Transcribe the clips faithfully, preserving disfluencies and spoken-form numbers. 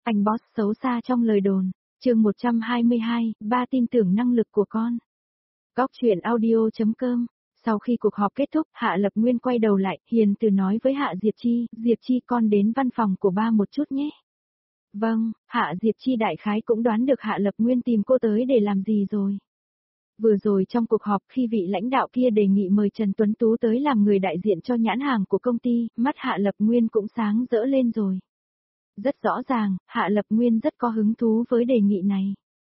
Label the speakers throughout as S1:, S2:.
S1: Anh boss xấu xa trong lời đồn. Chương một trăm hai mươi hai, ba tin tưởng năng lực của con. Góc truyện audio.com. Sau khi cuộc họp kết thúc, Hạ Lập Nguyên quay đầu lại, hiền từ nói với Hạ Diệp Chi, Diệp Chi con đến văn phòng của ba một chút nhé. Vâng, Hạ Diệp Chi đại khái cũng đoán được Hạ Lập Nguyên tìm cô tới để làm gì rồi. Vừa rồi trong cuộc họp khi vị lãnh đạo kia đề nghị mời Trần Tuấn Tú tới làm người đại diện cho nhãn hàng của công ty, mắt Hạ Lập Nguyên cũng sáng rỡ lên rồi. Rất rõ ràng, Hạ Lập Nguyên rất có hứng thú với đề nghị này.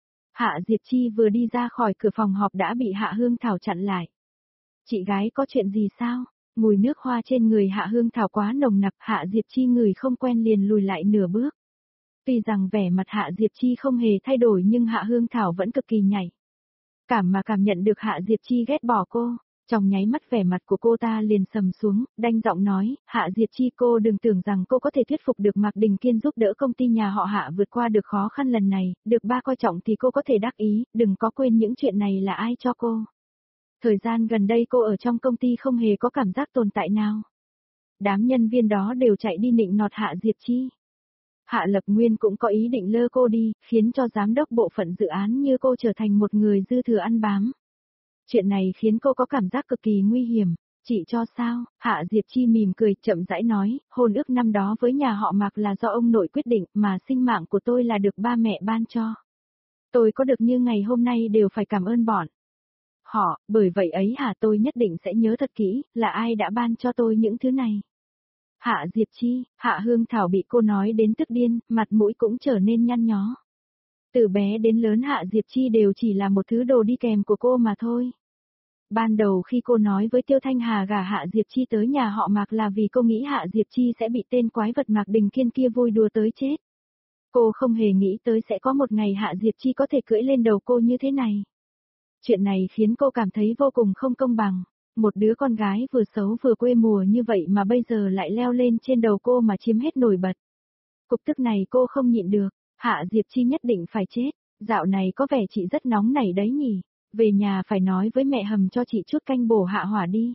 S1: Hạ Diệp Chi vừa đi ra khỏi cửa phòng họp đã bị Hạ Hương Thảo chặn lại. Chị gái có chuyện gì sao? Mùi nước hoa trên người Hạ Hương Thảo quá nồng nặc, Hạ Diệp Chi ngửi không quen liền lùi lại nửa bước. Tuy rằng vẻ mặt Hạ Diệp Chi không hề thay đổi nhưng Hạ Hương Thảo vẫn cực kỳ nhảy. Cảm mà cảm nhận được Hạ Diệp Chi ghét bỏ cô, trong nháy mắt vẻ mặt của cô ta liền sầm xuống, đanh giọng nói, Hạ Diệp Chi cô đừng tưởng rằng cô có thể thuyết phục được Mạc Đình Kiên giúp đỡ công ty nhà họ Hạ vượt qua được khó khăn lần này, được ba coi trọng thì cô có thể đắc ý, đừng có quên những chuyện này là ai cho cô. Thời gian gần đây cô ở trong công ty không hề có cảm giác tồn tại nào. Đám nhân viên đó đều chạy đi nịnh nọt Hạ Diệp Chi. Hạ Lập Nguyên cũng có ý định lơ cô đi, khiến cho giám đốc bộ phận dự án như cô trở thành một người dư thừa ăn bám. Chuyện này khiến cô có cảm giác cực kỳ nguy hiểm. Chị cho sao? Hạ Diệp Chi mỉm cười, chậm rãi nói, hôn ước năm đó với nhà họ Mạc là do ông nội quyết định, mà sinh mạng của tôi là được ba mẹ ban cho. Tôi có được như ngày hôm nay đều phải cảm ơn bọn họ, bởi vậy ấy hả, tôi nhất định sẽ nhớ thật kỹ, là ai đã ban cho tôi những thứ này. Hạ Diệp Chi, Hạ Hương Thảo bị cô nói đến tức điên, mặt mũi cũng trở nên nhăn nhó. Từ bé đến lớn Hạ Diệp Chi đều chỉ là một thứ đồ đi kèm của cô mà thôi. Ban đầu khi cô nói với Tiêu Thanh Hà gả Hạ Diệp Chi tới nhà họ Mạc là vì cô nghĩ Hạ Diệp Chi sẽ bị tên quái vật Mạc Đình Kiên kia vui đùa tới chết. Cô không hề nghĩ tới sẽ có một ngày Hạ Diệp Chi có thể cưỡi lên đầu cô như thế này. Chuyện này khiến cô cảm thấy vô cùng không công bằng. Một đứa con gái vừa xấu vừa quê mùa như vậy mà bây giờ lại leo lên trên đầu cô mà chiếm hết nổi bật. Cục tức này cô không nhịn được, Hạ Diệp Chi nhất định phải chết, dạo này có vẻ chị rất nóng nảy đấy nhỉ, về nhà phải nói với mẹ hầm cho chị chút canh bổ hạ hỏa đi.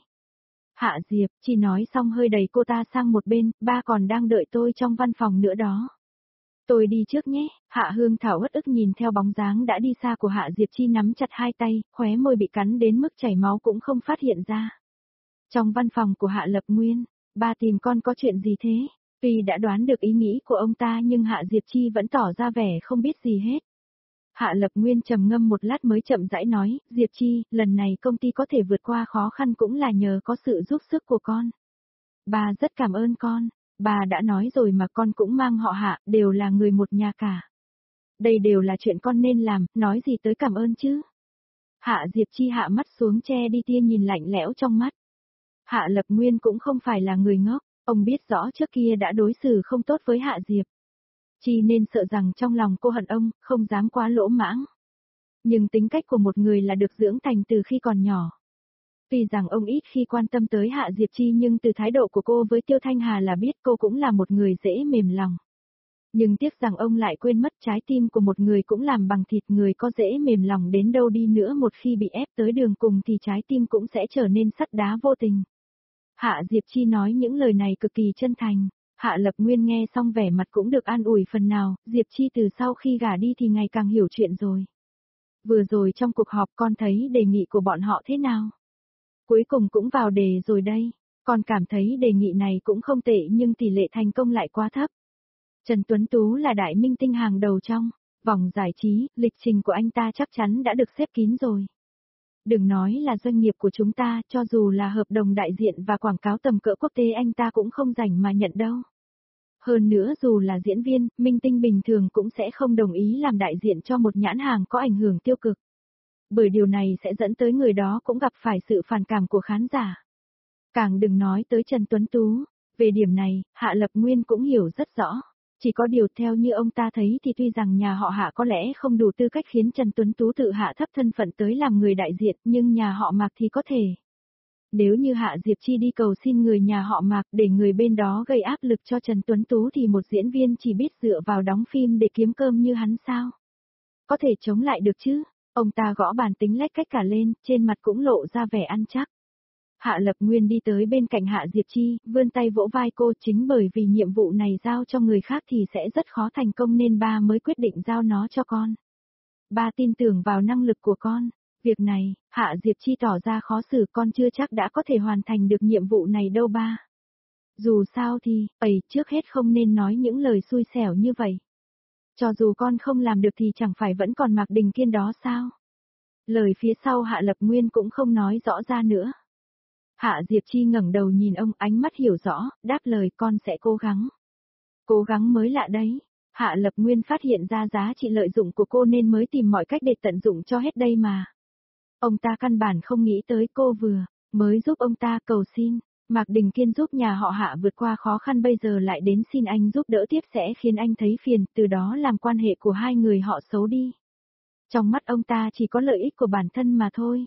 S1: Hạ Diệp Chi nói xong hơi đẩy cô ta sang một bên, ba còn đang đợi tôi trong văn phòng nữa đó. Tôi đi trước nhé, Hạ Hương Thảo uất ức nhìn theo bóng dáng đã đi xa của Hạ Diệp Chi nắm chặt hai tay, khóe môi bị cắn đến mức chảy máu cũng không phát hiện ra. Trong văn phòng của Hạ Lập Nguyên, ba tìm con có chuyện gì thế? Tuy đã đoán được ý nghĩ của ông ta nhưng Hạ Diệp Chi vẫn tỏ ra vẻ không biết gì hết. Hạ Lập Nguyên trầm ngâm một lát mới chậm rãi nói, Diệp Chi, lần này công ty có thể vượt qua khó khăn cũng là nhờ có sự giúp sức của con. Ba rất cảm ơn con. Bà đã nói rồi mà con cũng mang họ Hạ, đều là người một nhà cả. Đây đều là chuyện con nên làm, nói gì tới cảm ơn chứ. Hạ Diệp Chi hạ mắt xuống che đi tia nhìn lạnh lẽo trong mắt. Hạ Lập Nguyên cũng không phải là người ngốc, ông biết rõ trước kia đã đối xử không tốt với Hạ Diệp Chi nên sợ rằng trong lòng cô hận ông, không dám quá lỗ mãng. Nhưng tính cách của một người là được dưỡng thành từ khi còn nhỏ. Tuy rằng ông ít khi quan tâm tới Hạ Diệp Chi nhưng từ thái độ của cô với Tiêu Thanh Hà là biết cô cũng là một người dễ mềm lòng. Nhưng tiếc rằng ông lại quên mất trái tim của một người cũng làm bằng thịt, người có dễ mềm lòng đến đâu đi nữa một khi bị ép tới đường cùng thì trái tim cũng sẽ trở nên sắt đá vô tình. Hạ Diệp Chi nói những lời này cực kỳ chân thành. Hạ Lập Nguyên nghe xong vẻ mặt cũng được an ủi phần nào, Diệp Chi từ sau khi gả đi thì ngày càng hiểu chuyện rồi. Vừa rồi trong cuộc họp con thấy đề nghị của bọn họ thế nào? Cuối cùng cũng vào đề rồi đây, con cảm thấy đề nghị này cũng không tệ nhưng tỷ lệ thành công lại quá thấp. Trần Tuấn Tú là đại minh tinh hàng đầu trong vòng giải trí, lịch trình của anh ta chắc chắn đã được xếp kín rồi. Đừng nói là doanh nghiệp của chúng ta, cho dù là hợp đồng đại diện và quảng cáo tầm cỡ quốc tế anh ta cũng không rảnh mà nhận đâu. Hơn nữa dù là diễn viên, minh tinh bình thường cũng sẽ không đồng ý làm đại diện cho một nhãn hàng có ảnh hưởng tiêu cực. Bởi điều này sẽ dẫn tới người đó cũng gặp phải sự phản cảm của khán giả. Càng đừng nói tới Trần Tuấn Tú, về điểm này, Hạ Lập Nguyên cũng hiểu rất rõ. Chỉ có điều theo như ông ta thấy thì tuy rằng nhà họ Hạ có lẽ không đủ tư cách khiến Trần Tuấn Tú tự hạ thấp thân phận tới làm người đại diện, nhưng nhà họ Mạc thì có thể. Nếu như Hạ Diệp Chi đi cầu xin người nhà họ Mạc để người bên đó gây áp lực cho Trần Tuấn Tú thì một diễn viên chỉ biết dựa vào đóng phim để kiếm cơm như hắn sao? Có thể chống lại được chứ? Ông ta gõ bàn tính lách cách cả lên, trên mặt cũng lộ ra vẻ ăn chắc. Hạ Lập Nguyên đi tới bên cạnh Hạ Diệp Chi, vươn tay vỗ vai cô, chính bởi vì nhiệm vụ này giao cho người khác thì sẽ rất khó thành công nên ba mới quyết định giao nó cho con. Ba tin tưởng vào năng lực của con. Việc này, Hạ Diệp Chi tỏ ra khó xử, con chưa chắc đã có thể hoàn thành được nhiệm vụ này đâu ba. Dù sao thì, ấy, trước hết không nên nói những lời xui xẻo như vậy. Cho dù con không làm được thì chẳng phải vẫn còn Mạc Đình Kiên đó sao? Lời phía sau Hạ Lập Nguyên cũng không nói rõ ra nữa. Hạ Diệp Chi ngẩng đầu nhìn ông, ánh mắt hiểu rõ, đáp lời con sẽ cố gắng. Cố gắng mới lạ đấy. Hạ Lập Nguyên phát hiện ra giá trị lợi dụng của cô nên mới tìm mọi cách để tận dụng cho hết đây mà. Ông ta căn bản không nghĩ tới cô vừa, mới giúp ông ta cầu xin. Mạc Đình Kiên giúp nhà họ Hạ vượt qua khó khăn bây giờ lại đến xin anh giúp đỡ tiếp sẽ khiến anh thấy phiền, từ đó làm quan hệ của hai người họ xấu đi. Trong mắt ông ta chỉ có lợi ích của bản thân mà thôi.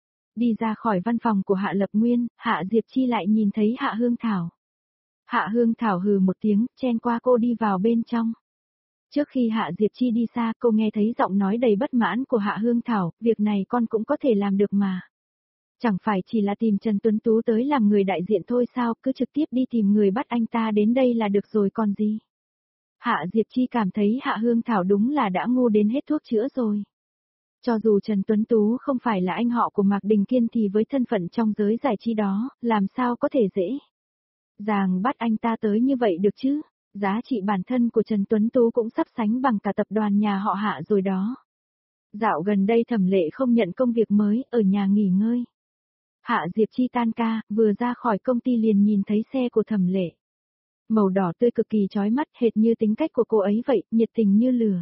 S1: Đi ra khỏi văn phòng của Hạ Lập Nguyên, Hạ Diệp Chi lại nhìn thấy Hạ Hương Thảo. Hạ Hương Thảo hừ một tiếng, chen qua cô đi vào bên trong. Trước khi Hạ Diệp Chi đi xa, cô nghe thấy giọng nói đầy bất mãn của Hạ Hương Thảo, việc này con cũng có thể làm được mà. Chẳng phải chỉ là tìm Trần Tuấn Tú tới làm người đại diện thôi sao, cứ trực tiếp đi tìm người bắt anh ta đến đây là được rồi còn gì. Hạ Diệp Chi cảm thấy Hạ Hương Thảo đúng là đã ngu đến hết thuốc chữa rồi. Cho dù Trần Tuấn Tú không phải là anh họ của Mạc Đình Kiên thì với thân phận trong giới giải trí đó, làm sao có thể dễ dàng bắt anh ta tới như vậy được chứ. Giá trị bản thân của Trần Tuấn Tú cũng sắp sánh bằng cả tập đoàn nhà họ Hạ rồi đó. Dạo gần đây Thẩm Lệ không nhận công việc mới, ở nhà nghỉ ngơi. Hạ Diệp Chi tan ca, vừa ra khỏi công ty liền nhìn thấy xe của Thẩm Lệ. Màu đỏ tươi cực kỳ chói mắt, hệt như tính cách của cô ấy vậy, nhiệt tình như lửa.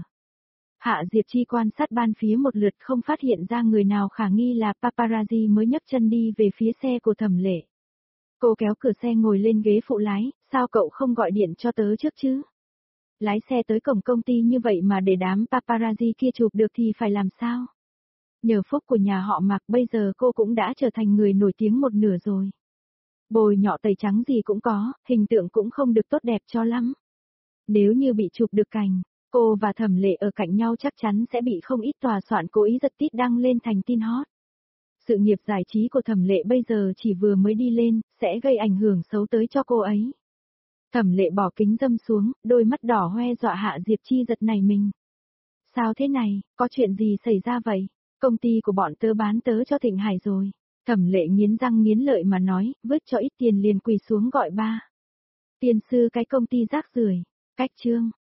S1: Hạ Diệp Chi quan sát ban phía một lượt không phát hiện ra người nào khả nghi là paparazzi mới nhấc chân đi về phía xe của Thẩm Lệ. Cô kéo cửa xe ngồi lên ghế phụ lái, sao cậu không gọi điện cho tớ trước chứ? Lái xe tới cổng công ty như vậy mà để đám paparazzi kia chụp được thì phải làm sao? Nhờ phúc của nhà họ Mạc bây giờ cô cũng đã trở thành người nổi tiếng một nửa rồi. Bồi nhọ tẩy trắng gì cũng có, hình tượng cũng không được tốt đẹp cho lắm. Nếu như bị chụp được cảnh, cô và Thẩm Lệ ở cạnh nhau chắc chắn sẽ bị không ít tòa soạn cố ý giật tít đăng lên thành tin hot. Sự nghiệp giải trí của Thẩm Lệ bây giờ chỉ vừa mới đi lên, sẽ gây ảnh hưởng xấu tới cho cô ấy. Thẩm Lệ bỏ kính dâm xuống, đôi mắt đỏ hoe dọa Hạ Diệp Chi giật nảy mình. Sao thế này, có chuyện gì xảy ra vậy? Công ty của bọn tớ bán tớ cho Thịnh Hải rồi. Thẩm Lệ nghiến răng nghiến lợi mà nói, vứt cho ít tiền liền quỳ xuống gọi ba. Tiền sư cái công ty rác rưởi, cách chương.